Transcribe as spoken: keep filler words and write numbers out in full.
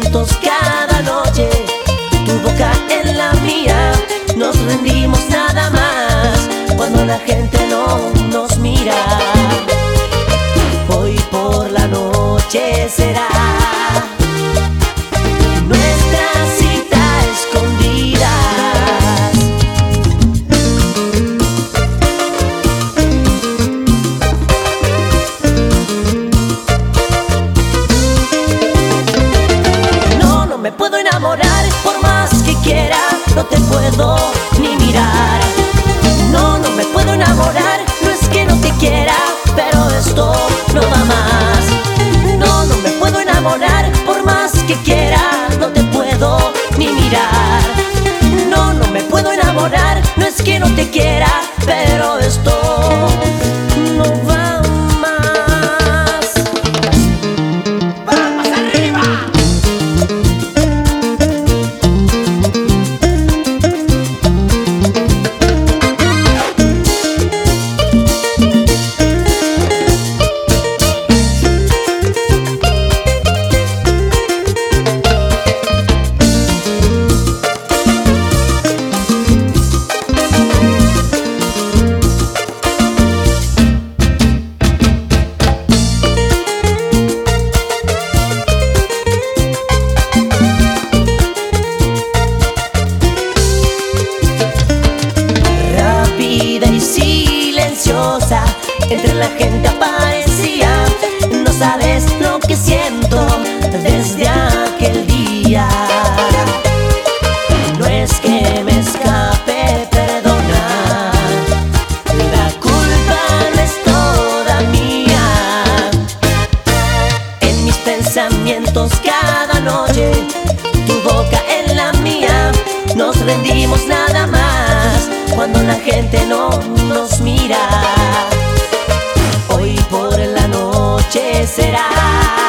pensamientos cada noche, tu boca en la mía, nos rendimos nada más cuando la gente no nos mira. Hoy por la noche será nuestra cita a escondidas. No, no me puedo enamorar por más que quiera, no te puedo ni mirar. No, no me puedo enamorar, no es que no te quiera, pero esto no va más. No, no me puedo enamorar por más que quiera, no te puedo ni mirar. No, no me puedo enamorar, no es que no te quiera, pero esto no va más. ¡Vamos arriba! Entre la gente aparecía, no sabes lo que siento desde aquel día. No es que me escape, perdona, la culpa no es toda mía. En mis pensamientos cada noche, tu boca en la mía, nos rendimos nada más cuando la gente no nos mira. Hoy por la noche será